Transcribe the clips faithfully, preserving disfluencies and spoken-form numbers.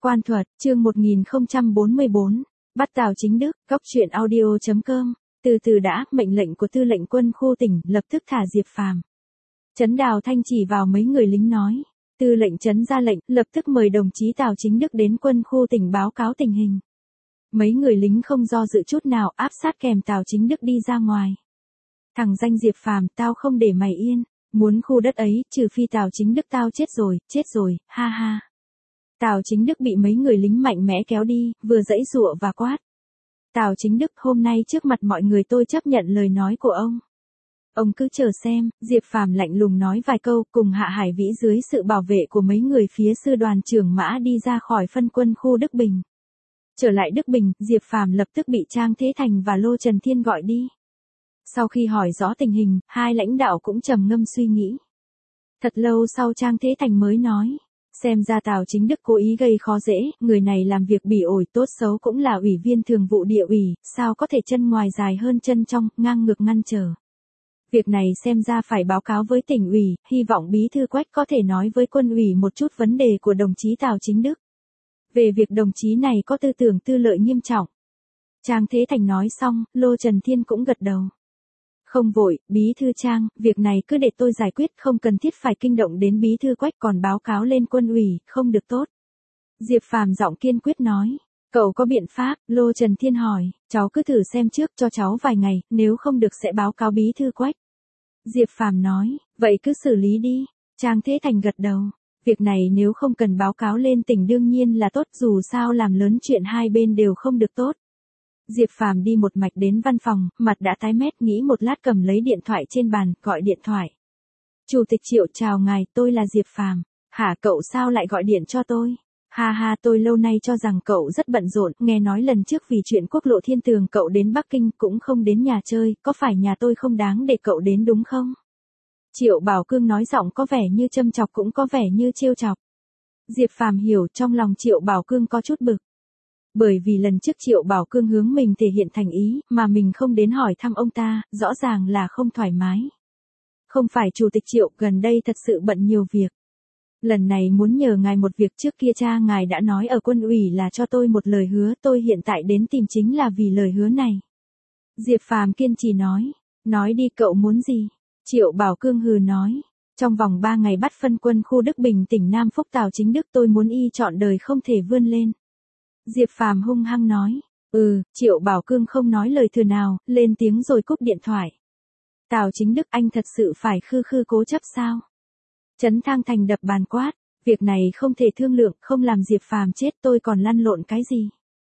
Quan thuật, chương một nghìn không trăm bốn mươi bốn, bắt Tào Chính Đức, góc truyện audio chấm com. Từ từ đã, mệnh lệnh của tư lệnh quân khu tỉnh, lập tức thả Diệp Phàm. Trấn Đào Thanh chỉ vào mấy người lính nói. Tư lệnh trấn ra lệnh, lập tức mời đồng chí Tào Chính Đức đến quân khu tỉnh báo cáo tình hình. Mấy người lính không do dự chút nào áp sát kèm Tào Chính Đức đi ra ngoài. Thằng danh Diệp Phàm, tao không để mày yên, muốn khu đất ấy, trừ phi Tào Chính Đức tao chết rồi, chết rồi, ha ha. Tào Chính Đức bị mấy người lính mạnh mẽ kéo đi, vừa giãy giụa và quát. Tào Chính Đức, hôm nay trước mặt mọi người tôi chấp nhận lời nói của ông. Ông cứ chờ xem, Diệp Phàm lạnh lùng nói vài câu, cùng Hạ Hải Vĩ dưới sự bảo vệ của mấy người phía sư đoàn trưởng Mã đi ra khỏi phân quân khu Đức Bình. Trở lại Đức Bình, Diệp Phàm lập tức bị Trang Thế Thành và Lô Trần Thiên gọi đi. Sau khi hỏi rõ tình hình, hai lãnh đạo cũng trầm ngâm suy nghĩ. Thật lâu sau Trang Thế Thành mới nói. Xem ra Tào Chính Đức cố ý gây khó dễ, người này làm việc bỉ ổi tốt xấu cũng là ủy viên thường vụ địa ủy, sao có thể chân ngoài dài hơn chân trong, ngang ngược ngăn trở. Việc này xem ra phải báo cáo với tỉnh ủy, hy vọng Bí thư Quách có thể nói với quân ủy một chút vấn đề của đồng chí Tào Chính Đức. Về việc đồng chí này có tư tưởng tư lợi nghiêm trọng. Trang Thế Thành nói xong, Lô Trần Thiên cũng gật đầu. Không vội, Bí thư Trang, việc này cứ để tôi giải quyết, không cần thiết phải kinh động đến Bí thư Quách, còn báo cáo lên quân ủy, không được tốt. Diệp Phàm giọng kiên quyết nói. Cậu có biện pháp? Lô Trần Thiên hỏi. Cháu cứ thử xem trước, cho cháu vài ngày, nếu không được sẽ báo cáo Bí thư Quách. Diệp Phàm nói. Vậy cứ xử lý đi. Trang Thế Thành gật đầu. Việc này nếu không cần báo cáo lên tỉnh đương nhiên là tốt, dù sao làm lớn chuyện hai bên đều không được tốt. Diệp Phàm đi một mạch đến văn phòng, mặt đã tái mét, nghĩ một lát cầm lấy điện thoại trên bàn, gọi điện thoại. Chủ tịch Triệu, chào ngài, tôi là Diệp Phàm. Hả, cậu sao lại gọi điện cho tôi? Ha ha, tôi lâu nay cho rằng cậu rất bận rộn, nghe nói lần trước vì chuyện quốc lộ Thiên Tường cậu đến Bắc Kinh cũng không đến nhà chơi, có phải nhà tôi không đáng để cậu đến đúng không? Triệu Bảo Cương nói giọng có vẻ như châm chọc cũng có vẻ như trêu chọc. Diệp Phàm hiểu, trong lòng Triệu Bảo Cương có chút bực. Bởi vì lần trước Triệu Bảo Cương hướng mình thể hiện thành ý, mà mình không đến hỏi thăm ông ta, rõ ràng là không thoải mái. Không phải Chủ tịch Triệu, gần đây thật sự bận nhiều việc. Lần này muốn nhờ ngài một việc, trước kia cha ngài đã nói ở quân ủy là cho tôi một lời hứa, tôi hiện tại đến tìm chính là vì lời hứa này. Diệp Phàm kiên trì nói, nói đi cậu muốn gì? Triệu Bảo Cương hừ nói, trong vòng ba ngày bắt phân quân khu Đức Bình tỉnh Nam Phúc Tào Chính Đức tôi muốn y trọn đời không thể vươn lên. Diệp Phàm hung hăng nói, ừ, Triệu Bảo Cương không nói lời thừa nào, lên tiếng rồi cúp điện thoại. Tào Chính Đức, anh thật sự phải khư khư cố chấp sao? Trấn Thang Thành đập bàn quát, việc này không thể thương lượng, không làm Diệp Phàm chết tôi còn lăn lộn cái gì?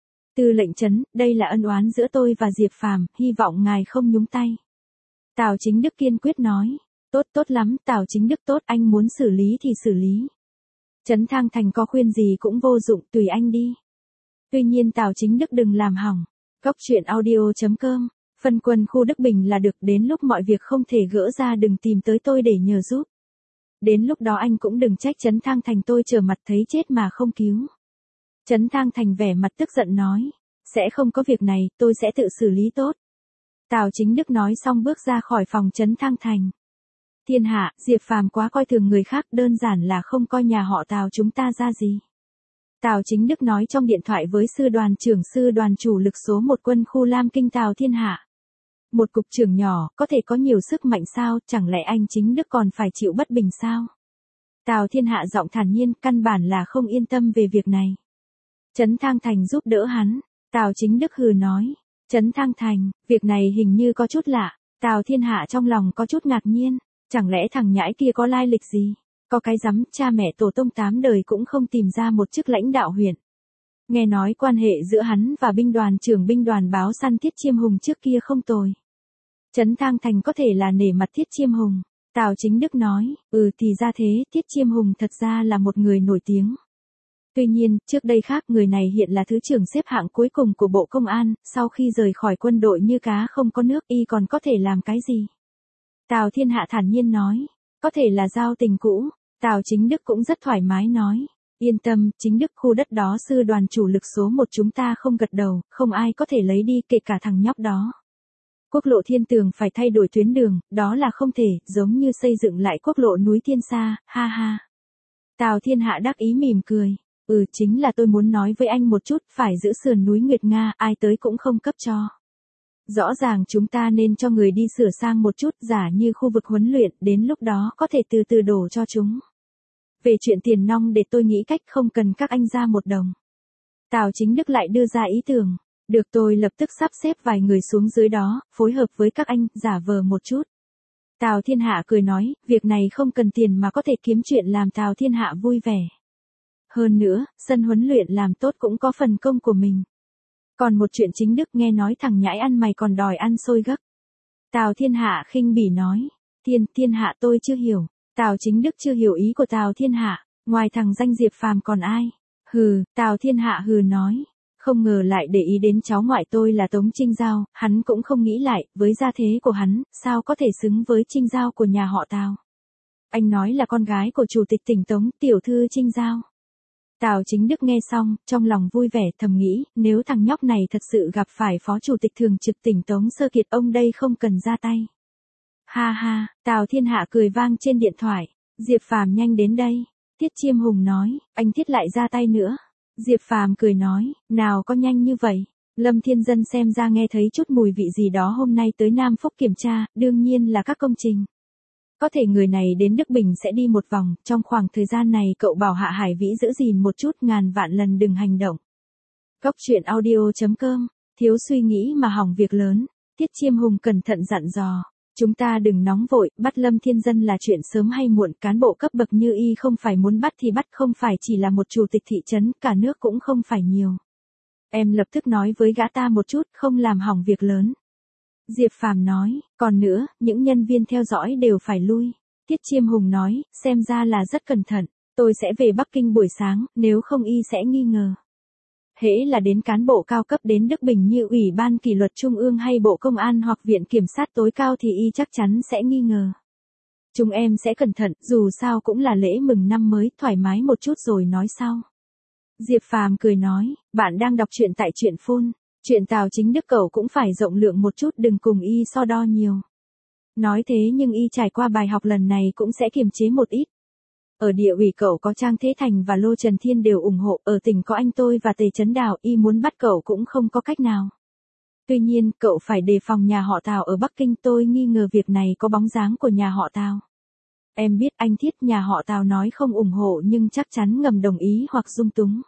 Tư lệnh Trấn, đây là ân oán giữa tôi và Diệp Phàm, hy vọng ngài không nhúng tay. Tào Chính Đức kiên quyết nói, tốt tốt lắm, Tào Chính Đức tốt, anh muốn xử lý thì xử lý. Trấn Thang Thành có khuyên gì cũng vô dụng, tùy anh đi. Tuy nhiên Tào Chính Đức đừng làm hỏng. Góc truyện audio chấm com, phân quân khu Đức Bình là được, đến lúc mọi việc không thể gỡ ra đừng tìm tới tôi để nhờ giúp. Đến lúc đó anh cũng đừng trách Trấn Thang Thành tôi trở mặt thấy chết mà không cứu. Trấn Thang Thành vẻ mặt tức giận nói, sẽ không có việc này, tôi sẽ tự xử lý tốt. Tào Chính Đức nói xong bước ra khỏi phòng Trấn Thang Thành. Thiên hạ, Diệp Phàm quá coi thường người khác, đơn giản là không coi nhà họ Tào chúng ta ra gì. Tào Chính Đức nói trong điện thoại với sư đoàn trưởng sư đoàn chủ lực số một quân khu Lam Kinh Tào Thiên Hạ. Một cục trưởng nhỏ, có thể có nhiều sức mạnh sao, chẳng lẽ anh Chính Đức còn phải chịu bất bình sao? Tào Thiên Hạ giọng thản nhiên, căn bản là không yên tâm về việc này. Trấn Thang Thành giúp đỡ hắn. Tào Chính Đức hừ nói. Trấn Thang Thành, việc này hình như có chút lạ. Tào Thiên Hạ trong lòng có chút ngạc nhiên. Chẳng lẽ thằng nhãi kia có lai lịch gì? Có cái rắm, cha mẹ tổ tông tám đời cũng không tìm ra một chức lãnh đạo huyện. Nghe nói quan hệ giữa hắn và binh đoàn trưởng binh đoàn báo săn Thiết Chiêm Hùng trước kia không tồi. Trấn Thang Thành có thể là nể mặt Thiết Chiêm Hùng. Tào Chính Đức nói, ừ thì ra thế, Thiết Chiêm Hùng thật ra là một người nổi tiếng. Tuy nhiên, trước đây khác, người này hiện là thứ trưởng xếp hạng cuối cùng của Bộ Công an, sau khi rời khỏi quân đội như cá không có nước, y còn có thể làm cái gì? Tào Thiên Hạ thản nhiên nói, có thể là giao tình cũ. Tào Chính Đức cũng rất thoải mái nói, yên tâm, Chính Đức, khu đất đó sư đoàn chủ lực số một chúng ta không gật đầu, không ai có thể lấy đi, kể cả thằng nhóc đó. Quốc lộ Thiên Tường phải thay đổi tuyến đường, đó là không thể, giống như xây dựng lại quốc lộ núi Thiên Sa, ha ha. Tào Thiên Hạ đắc ý mỉm cười. Ừ, chính là tôi muốn nói với anh một chút, phải giữ sườn núi Nguyệt Nga, ai tới cũng không cấp cho. Rõ ràng chúng ta nên cho người đi sửa sang một chút, giả như khu vực huấn luyện, đến lúc đó có thể từ từ đổ cho chúng. Về chuyện tiền nong để tôi nghĩ cách không cần các anh ra một đồng. Tào Chính Đức lại đưa ra ý tưởng. Được, tôi lập tức sắp xếp vài người xuống dưới đó, phối hợp với các anh, giả vờ một chút. Tào Thiên Hạ cười nói, việc này không cần tiền mà có thể kiếm chuyện làm Tào Thiên Hạ vui vẻ. Hơn nữa, sân huấn luyện làm tốt cũng có phần công của mình. Còn một chuyện Chính Đức nghe nói thằng nhãi ăn mày còn đòi ăn xôi gấc. Tào Thiên Hạ khinh bỉ nói, Thiên, Thiên Hạ tôi chưa hiểu. Tào Chính Đức chưa hiểu ý của Tào Thiên Hạ, ngoài thằng danh Diệp Phàm còn ai? Hừ, Tào Thiên Hạ hừ nói, không ngờ lại để ý đến cháu ngoại tôi là Tống Trinh Giao, hắn cũng không nghĩ lại, với gia thế của hắn, sao có thể xứng với Trinh Giao của nhà họ Tào. Anh nói là con gái của chủ tịch tỉnh Tống, tiểu thư Trinh Giao. Tào Chính Đức nghe xong, trong lòng vui vẻ thầm nghĩ, nếu thằng nhóc này thật sự gặp phải phó chủ tịch thường trực tỉnh Tống Sơ Kiệt ông đây không cần ra tay. Ha ha, Tào Thiên Hạ cười vang trên điện thoại, Diệp Phàm nhanh đến đây. Tiết Chiêm Hùng nói, anh Thiết lại ra tay nữa. Diệp Phàm cười nói, nào có nhanh như vậy. Lâm Thiên Dân xem ra nghe thấy chút mùi vị gì đó hôm nay tới Nam Phúc kiểm tra, đương nhiên là các công trình. Có thể người này đến Đức Bình sẽ đi một vòng, trong khoảng thời gian này cậu bảo Hạ Hải Vĩ giữ gìn một chút, ngàn vạn lần đừng hành động. Góc truyện audio chấm com, thiếu suy nghĩ mà hỏng việc lớn. Tiết Chiêm Hùng cẩn thận dặn dò. Chúng ta đừng nóng vội, bắt Lâm Thiên Dân là chuyện sớm hay muộn, cán bộ cấp bậc như y không phải muốn bắt thì bắt, không phải chỉ là một chủ tịch thị trấn, cả nước cũng không phải nhiều. Em lập tức nói với gã ta một chút, không làm hỏng việc lớn. Diệp Phàm nói, còn nữa, những nhân viên theo dõi đều phải lui. Tiết Chiêm Hùng nói, xem ra là rất cẩn thận, tôi sẽ về Bắc Kinh buổi sáng, nếu không y sẽ nghi ngờ. Hễ là đến cán bộ cao cấp đến Đức Bình như Ủy ban Kỷ luật Trung ương hay Bộ Công an hoặc Viện Kiểm sát tối cao thì y chắc chắn sẽ nghi ngờ. Chúng em sẽ cẩn thận, dù sao cũng là lễ mừng năm mới, thoải mái một chút rồi nói sau. Diệp Phàm cười nói, bạn đang đọc truyện tại truyện phone. Chuyện Tào Chính Đức cậu cũng phải rộng lượng một chút, đừng cùng y so đo nhiều. Nói thế nhưng y trải qua bài học lần này cũng sẽ kiềm chế một ít. Ở địa ủy cậu có Trang Thế Thành và Lô Trần Thiên đều ủng hộ, ở tỉnh có anh tôi và Tề Chấn Đào, y muốn bắt cậu cũng không có cách nào. Tuy nhiên, cậu phải đề phòng nhà họ Tào ở Bắc Kinh, tôi nghi ngờ việc này có bóng dáng của nhà họ Tào. Em biết anh Thiết, nhà họ Tào nói không ủng hộ nhưng chắc chắn ngầm đồng ý hoặc dung túng.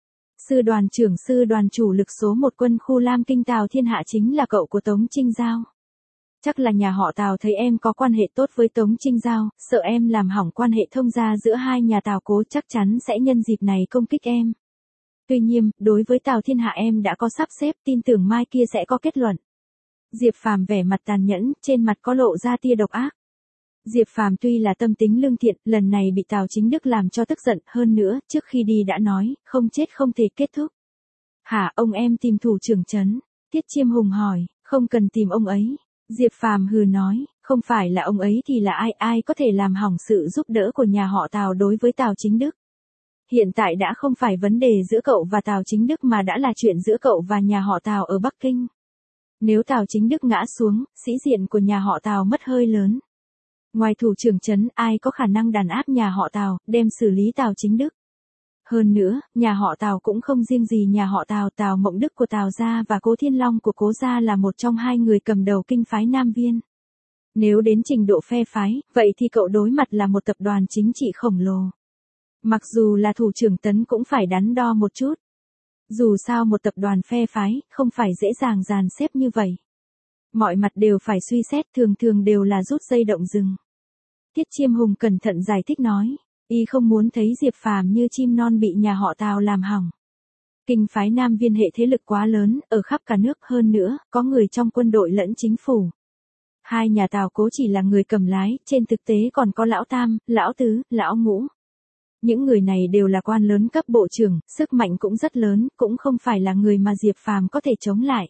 Sư đoàn trưởng sư đoàn chủ lực số một quân khu Lam Kinh Tào Thiên Hạ chính là cậu của Tống Trinh Giao. Chắc là nhà họ Tào thấy em có quan hệ tốt với Tống Trinh Giao, sợ em làm hỏng quan hệ thông gia giữa hai nhà Tào cố, chắc chắn sẽ nhân dịp này công kích em. Tuy nhiên, đối với Tào Thiên Hạ em đã có sắp xếp, tin tưởng mai kia sẽ có kết luận. Diệp Phàm vẻ mặt tàn nhẫn, trên mặt có lộ ra tia độc ác. Diệp Phàm tuy là tâm tính lương thiện, lần này bị Tào Chính Đức làm cho tức giận, hơn nữa, trước khi đi đã nói, không chết không thể kết thúc. Hả, ông em tìm thủ trưởng trấn? Tiết Chiêm Hùng hỏi, không cần tìm ông ấy. Diệp Phàm hừ nói, không phải là ông ấy thì là ai, ai có thể làm hỏng sự giúp đỡ của nhà họ Tào đối với Tào Chính Đức. Hiện tại đã không phải vấn đề giữa cậu và Tào Chính Đức mà đã là chuyện giữa cậu và nhà họ Tào ở Bắc Kinh. Nếu Tào Chính Đức ngã xuống, sĩ diện của nhà họ Tào mất hơi lớn. Ngoài thủ trưởng trấn, ai có khả năng đàn áp nhà họ Tào, đem xử lý Tào Chính Đức. Hơn nữa, nhà họ Tào cũng không riêng gì nhà họ Tào, Tào Mộng Đức của Tào gia và Cố Thiên Long của Cố gia là một trong hai người cầm đầu kinh phái Nam Viên. Nếu đến trình độ phe phái, vậy thì cậu đối mặt là một tập đoàn chính trị khổng lồ. Mặc dù là thủ trưởng Tấn cũng phải đắn đo một chút. Dù sao một tập đoàn phe phái, không phải dễ dàng dàn xếp như vậy. Mọi mặt đều phải suy xét, thường thường đều là rút dây động rừng. Tiết Chiêm Hùng cẩn thận giải thích nói, y không muốn thấy Diệp Phàm như chim non bị nhà họ Tào làm hỏng. Kinh phái Nam Viên hệ thế lực quá lớn, ở khắp cả nước, hơn nữa, có người trong quân đội lẫn chính phủ. Hai nhà Tào cố chỉ là người cầm lái, trên thực tế còn có lão Tam, lão Tứ, lão Ngũ. Những người này đều là quan lớn cấp bộ trưởng, sức mạnh cũng rất lớn, cũng không phải là người mà Diệp Phàm có thể chống lại.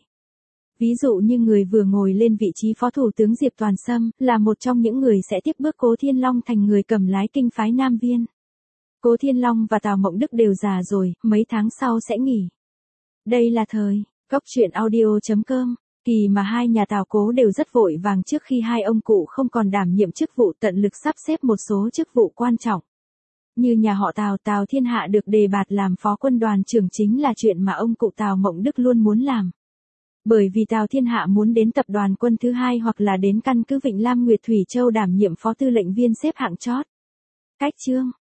Ví dụ như người vừa ngồi lên vị trí phó thủ tướng Diệp Toàn Sâm, là một trong những người sẽ tiếp bước Cố Thiên Long thành người cầm lái kinh phái Nam Viên. Cố Thiên Long và Tào Mộng Đức đều già rồi, mấy tháng sau sẽ nghỉ. Đây là thời, góc truyện audio chấm com, kỳ mà hai nhà Tào cố đều rất vội vàng trước khi hai ông cụ không còn đảm nhiệm chức vụ, tận lực sắp xếp một số chức vụ quan trọng. Như nhà họ Tào, Tào Thiên Hạ được đề bạt làm phó quân đoàn trưởng chính là chuyện mà ông cụ Tào Mộng Đức luôn muốn làm. Bởi vì Tào Thiên Hạ muốn đến tập đoàn quân thứ hai hoặc là đến căn cứ Vịnh Lam Nguyệt Thủy Châu đảm nhiệm phó tư lệnh viên xếp hạng chót. Cách chương